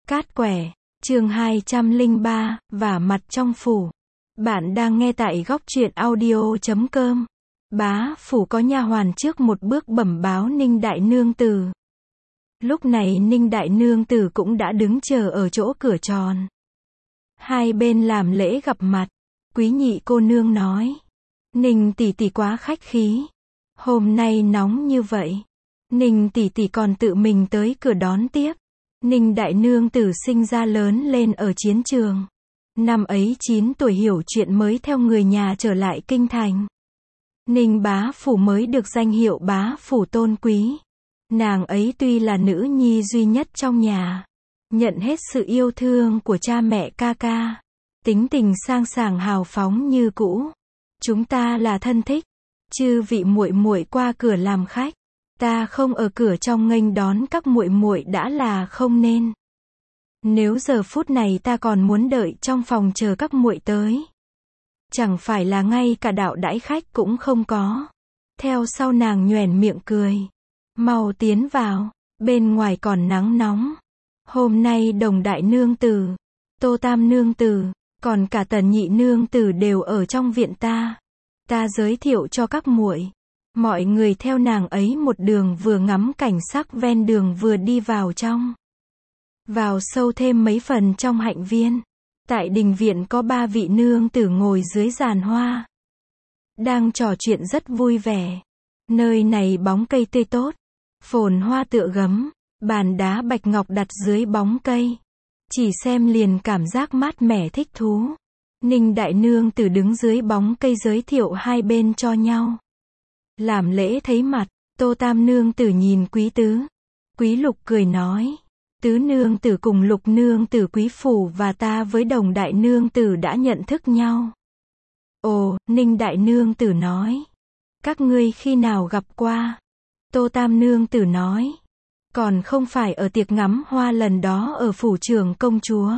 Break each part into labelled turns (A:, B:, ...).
A: Cát quẻ, chương 203, vả mặt trong phủ. Bạn đang nghe tại góc truyện audio.com. Bá phủ có nha hoàn trước một bước bẩm báo Ninh đại nương tử. Lúc này Ninh đại nương tử cũng đã đứng chờ ở chỗ cửa tròn. Hai bên làm lễ gặp mặt. Quý nhị cô nương nói: Ninh tỷ tỷ quá khách khí. Hôm nay nóng như vậy, Ninh tỷ tỷ còn tự mình tới cửa đón tiếp. Ninh đại nương tử sinh ra lớn lên ở chiến trường. Năm ấy 9 tuổi hiểu chuyện mới theo người nhà trở lại kinh thành. Ninh bá phủ mới được danh hiệu bá phủ tôn quý. Nàng ấy tuy là nữ nhi duy nhất trong nhà, nhận hết sự yêu thương của cha mẹ ca ca. Tính tình sang sảng hào phóng như cũ. Chúng ta là thân thích. Chư vị muội muội qua cửa làm khách. Ta không ở cửa trong nghênh đón các muội muội đã là không nên. Nếu giờ phút này ta còn muốn đợi trong phòng chờ các muội tới, chẳng phải là ngay cả đạo đãi khách cũng không có. Theo sau nàng nhoẻn miệng cười. Mau tiến vào, bên ngoài còn nắng nóng. Hôm nay Đồng đại nương tử, Tô tam nương tử, còn cả Tần nhị nương tử đều ở trong viện ta. Ta giới thiệu cho các muội. Mọi người theo nàng ấy một đường vừa ngắm cảnh sắc ven đường vừa đi vào trong. Vào sâu thêm mấy phần trong hạnh viên. Tại đình viện có 3 vị nương tử ngồi dưới giàn hoa, đang trò chuyện rất vui vẻ. Nơi này bóng cây tươi tốt, phồn hoa tựa gấm, bàn đá bạch ngọc đặt dưới bóng cây. Chỉ xem liền cảm giác mát mẻ thích thú. Ninh đại nương tử đứng dưới bóng cây giới thiệu hai bên cho nhau. Làm lễ thấy mặt, Tô tam nương tử nhìn quý tứ. Quý lục cười nói: Tứ nương tử cùng lục nương tử quý phủ và ta với Đồng đại nương tử đã nhận thức nhau. Ồ, Ninh đại nương tử nói: Các ngươi khi nào gặp qua? Tô tam nương tử nói: Còn không phải ở tiệc ngắm hoa lần đó ở phủ trưởng công chúa.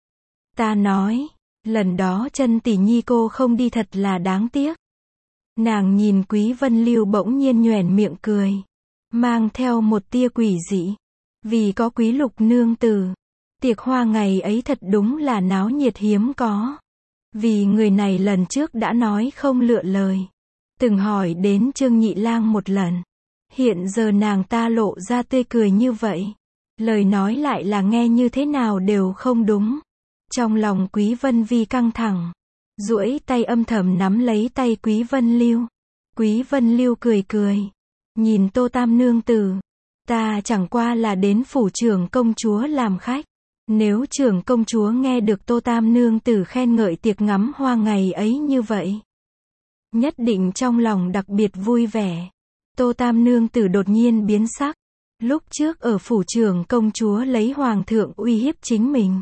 A: Ta nói: Lần đó chân tỷ nhi cô không đi thật là đáng tiếc. Nàng nhìn Quý Vân Lưu bỗng nhiên nhoẻn miệng cười, mang theo một tia quỷ dị. Vì có quý lục nương tử, tiệc hoa ngày ấy thật đúng là náo nhiệt hiếm có. Vì người này lần trước đã nói không lựa lời, từng hỏi đến Trương Nhị Lang một lần. Hiện giờ nàng ta lộ ra tươi cười như vậy, lời nói lại là nghe như thế nào đều không đúng. Trong lòng Quý Vân Vi căng thẳng, duỗi tay âm thầm nắm lấy tay Quý Vân Lưu. Quý Vân Lưu cười cười, nhìn Tô tam nương tử: Ta chẳng qua là đến phủ trưởng công chúa làm khách. Nếu trưởng công chúa nghe được Tô tam nương tử khen ngợi tiệc ngắm hoa ngày ấy như vậy, nhất định trong lòng đặc biệt vui vẻ. Tô tam nương tử đột nhiên biến sắc. Lúc trước ở phủ trưởng công chúa lấy hoàng thượng uy hiếp chính mình,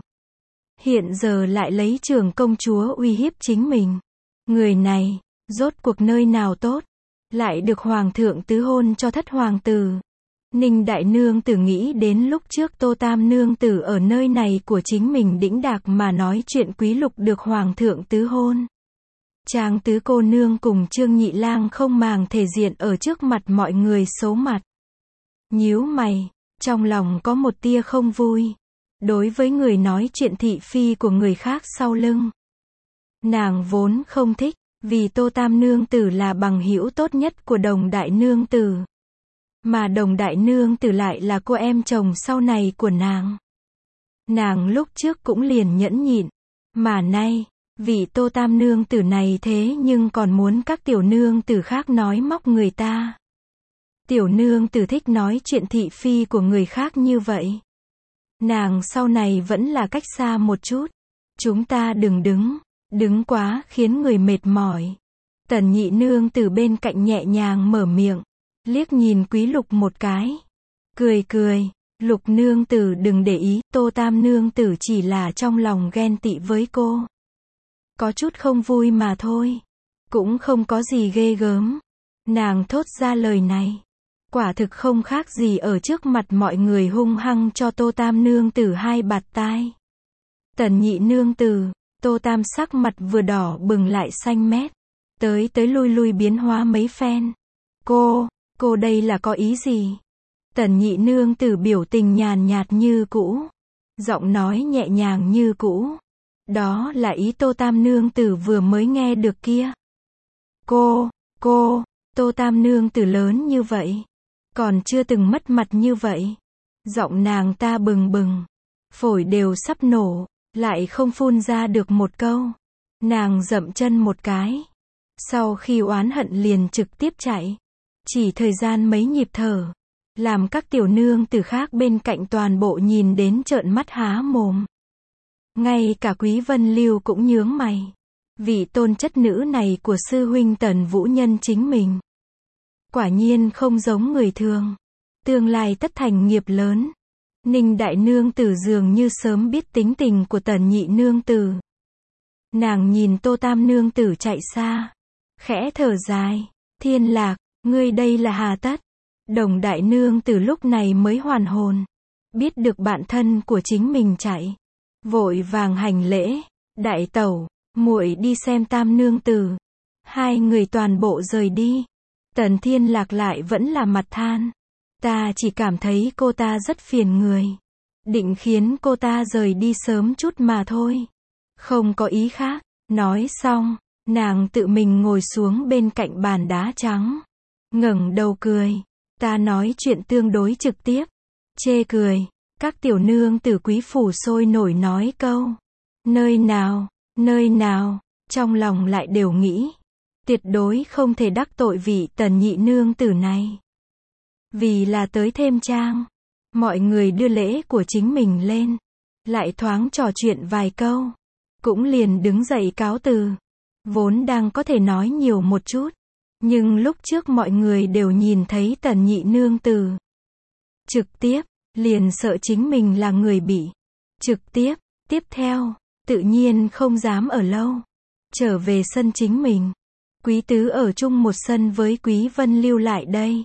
A: hiện giờ lại lấy trưởng công chúa uy hiếp chính mình. Người này, rốt cuộc nơi nào tốt, lại được hoàng thượng tứ hôn cho thất hoàng tử. Ninh đại nương tử nghĩ đến lúc trước Tô tam nương tử ở nơi này của chính mình đĩnh đạc mà nói chuyện quý lục được hoàng thượng tứ hôn. Trang tứ cô nương cùng Trương Nhị Lang không màng thể diện ở trước mặt mọi người xấu mặt. Nhíu mày, trong lòng có một tia không vui. Đối với người nói chuyện thị phi của người khác sau lưng, nàng vốn không thích, vì Tô tam nương tử là bằng hữu tốt nhất của Đồng đại nương tử. Mà Đồng đại nương tử lại là cô em chồng sau này của nàng. Nàng lúc trước cũng liền nhẫn nhịn, mà nay, vị Tô tam nương tử này thế nhưng còn muốn các tiểu nương tử khác nói móc người ta. Tiểu nương tử thích nói chuyện thị phi của người khác như vậy. Nàng sau này vẫn là cách xa một chút. Chúng ta đừng đứng quá khiến người mệt mỏi. Tần nhị nương tử bên cạnh nhẹ nhàng mở miệng, liếc nhìn quý lục một cái, cười cười: Lục nương tử đừng để ý, Tô tam nương tử chỉ là trong lòng ghen tị với cô, có chút không vui mà thôi, cũng không có gì ghê gớm. Nàng thốt ra lời này, quả thực không khác gì ở trước mặt mọi người hung hăng cho Tô tam nương tử hai bạt tai. Tần nhị nương tử, Tô tam sắc mặt vừa đỏ bừng lại xanh mét, tới lui biến hóa mấy phen. Cô đây là có ý gì? Tần nhị nương tử biểu tình nhàn nhạt như cũ. Giọng nói nhẹ nhàng như cũ. Đó là ý Tô Tam nương tử vừa mới nghe được kia. Cô, Tô Tam nương tử lớn như vậy, còn chưa từng mất mặt như vậy. Giọng nàng ta bừng bừng, phổi đều sắp nổ, lại không phun ra được một câu. Nàng dậm chân một cái. Sau khi oán hận liền trực tiếp chạy. Chỉ thời gian mấy nhịp thở, làm các tiểu nương tử khác bên cạnh toàn bộ nhìn đến trợn mắt há mồm. Ngay cả Quý Vân Lưu cũng nhướng mày. Vị tôn chất nữ này của sư huynh Tần Vũ Nhân chính mình. Quả nhiên không giống người thường. Tương lai tất thành nghiệp lớn. Ninh đại nương tử dường như sớm biết tính tình của Tần nhị nương tử. Nàng nhìn Tô Tam nương tử chạy xa. Khẽ thở dài. Thiên Lạc, ngươi đây là hà tất. Đồng đại nương tử lúc này mới hoàn hồn. Biết được bạn thân của chính mình chạy. Vội vàng hành lễ. Đại tẩu, muội đi xem Tam nương tử. Hai người toàn bộ rời đi. Tần Thiên Lạc lại vẫn là mặt than. Ta chỉ cảm thấy cô ta rất phiền người. Định khiến cô ta rời đi sớm chút mà thôi. Không có ý khác. Nói xong, nàng tự mình ngồi xuống bên cạnh bàn đá trắng. Ngẩng đầu cười. Ta nói chuyện tương đối trực tiếp. Chê cười. Các tiểu nương tử quý phủ sôi nổi nói câu. Nơi nào, trong lòng lại đều nghĩ. Tuyệt đối không thể đắc tội vị Tần nhị nương tử này. Vì là tới thêm trang. Mọi người đưa lễ của chính mình lên. Lại thoáng trò chuyện vài câu. Cũng liền đứng dậy cáo từ. Vốn đang có thể nói nhiều một chút. Nhưng lúc trước mọi người đều nhìn thấy Tần nhị nương tử. Trực tiếp, liền sợ chính mình là người bị. Trực tiếp, tiếp theo, tự nhiên không dám ở lâu. Trở về sân chính mình. Quý tứ ở chung một sân với Quý Vân Lưu lại đây.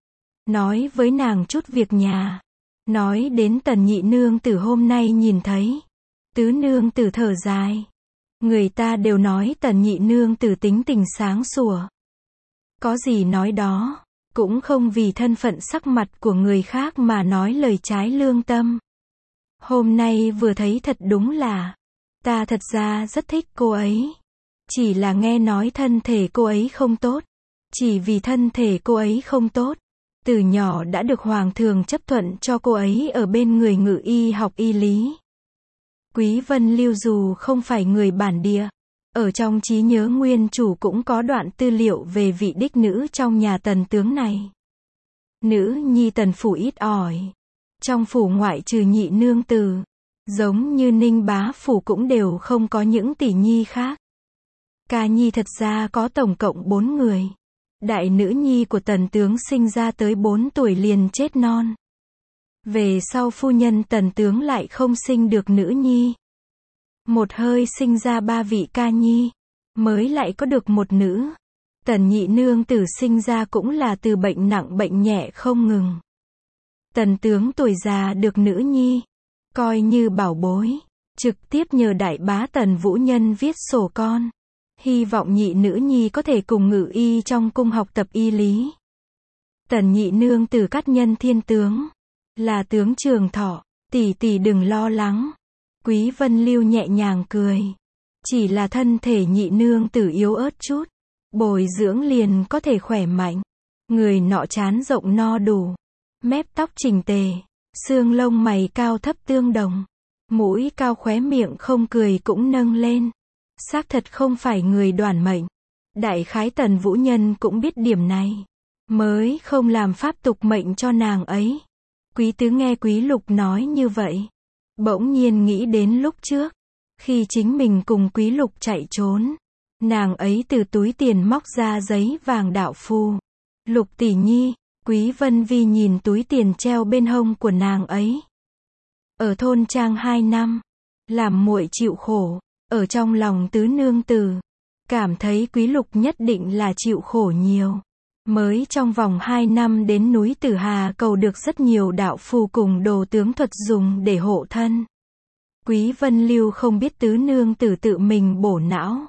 A: Nói với nàng chút việc nhà. Nói đến Tần nhị nương tử hôm nay nhìn thấy. Tứ nương tử thở dài. Người ta đều nói Tần nhị nương tử tính tình sáng sủa. Có gì nói đó. Cũng không vì thân phận sắc mặt của người khác mà nói lời trái lương tâm. Hôm nay vừa thấy thật đúng là. Ta thật ra rất thích cô ấy. Chỉ là nghe nói thân thể cô ấy không tốt. Chỉ vì thân thể cô ấy không tốt. Từ nhỏ đã được hoàng thượng chấp thuận cho cô ấy ở bên người ngự y học y lý. Quý Vân Lưu dù không phải người bản địa. Ở trong trí nhớ nguyên chủ cũng có đoạn tư liệu về vị đích nữ trong nhà Tần tướng này. Nữ nhi Tần phủ ít ỏi. Trong phủ ngoại trừ nhị nương tử. Giống như Ninh bá phủ cũng đều không có những tỷ nhi khác. Ca nhi thật ra có tổng cộng 4 người. Đại nữ nhi của Tần tướng sinh ra tới 4 tuổi liền chết non. Về sau phu nhân Tần tướng lại không sinh được nữ nhi. Một hơi sinh ra 3 vị ca nhi. Mới lại có được một nữ. Tần nhị nương tử sinh ra cũng là từ bệnh nặng bệnh nhẹ không ngừng. Tần tướng tuổi già được nữ nhi. Coi như bảo bối. Trực tiếp nhờ đại bá Tần Vũ Nhân viết sổ con. Hy vọng nhị nữ nhi có thể cùng ngự y trong cung học tập y lý. Tần nhị nương tử cát nhân thiên tướng. Là tướng trường thọ. Tỷ tỷ đừng lo lắng. Quý Vân Lưu nhẹ nhàng cười. Chỉ là thân thể nhị nương tử yếu ớt chút. Bồi dưỡng liền có thể khỏe mạnh. Người nọ trán rộng no đủ. Mép tóc chỉnh tề. Xương lông mày cao thấp tương đồng. Mũi cao khóe miệng không cười cũng nâng lên. Xác thật không phải người đoản mệnh. Đại khái Tần Vũ Nhân cũng biết điểm này. Mới không làm pháp tục mệnh cho nàng ấy. Quý tứ nghe Quý Lục nói như vậy. Bỗng nhiên nghĩ đến lúc trước. Khi chính mình cùng Quý Lục chạy trốn. Nàng ấy từ túi tiền móc ra giấy vàng đạo phù. Lục tỷ nhi. Quý Vân Vi nhìn túi tiền treo bên hông của nàng ấy. Ở thôn trang 2 năm. Làm muội chịu khổ. Ở trong lòng tứ nương tử. Cảm thấy Quý Lục nhất định là chịu khổ nhiều. Mới trong vòng 2 năm đến núi Tử Hà cầu được rất nhiều đạo phù cùng đồ tướng thuật dùng để hộ thân. Quý Vân Lưu không biết tứ nương tử tự mình bổ não.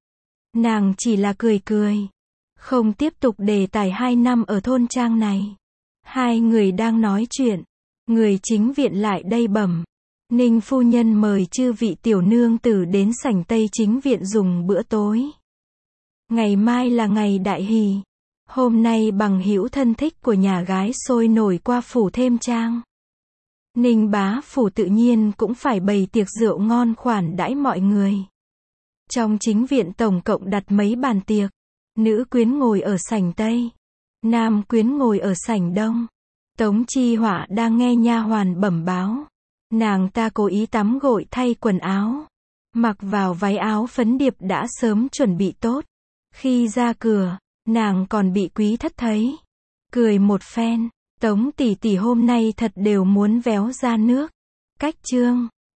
A: Nàng chỉ là cười cười. Không tiếp tục đề tài 2 năm ở thôn trang này. Hai người đang nói chuyện. Người chính viện lại đây bẩm. Ninh phu nhân mời chư vị tiểu nương tử đến sảnh Tây Chính viện dùng bữa tối. Ngày mai là ngày đại hỷ. Hôm nay bằng hữu thân thích của nhà gái sôi nổi qua phủ thêm trang. Ninh bá phủ tự nhiên cũng phải bày tiệc rượu ngon khoản đãi mọi người. Trong chính viện tổng cộng đặt mấy bàn tiệc. Nữ quyến ngồi ở sảnh Tây. Nam quyến ngồi ở sảnh Đông. Tống Chi Họa đang nghe nha hoàn bẩm báo. Nàng ta cố ý tắm gội thay quần áo. Mặc vào váy áo phấn điệp đã sớm chuẩn bị tốt. Khi ra cửa, nàng còn bị quý thất thấy. Cười một phen. Tống tỷ tỷ hôm nay thật đều muốn véo ra nước. Cách chương.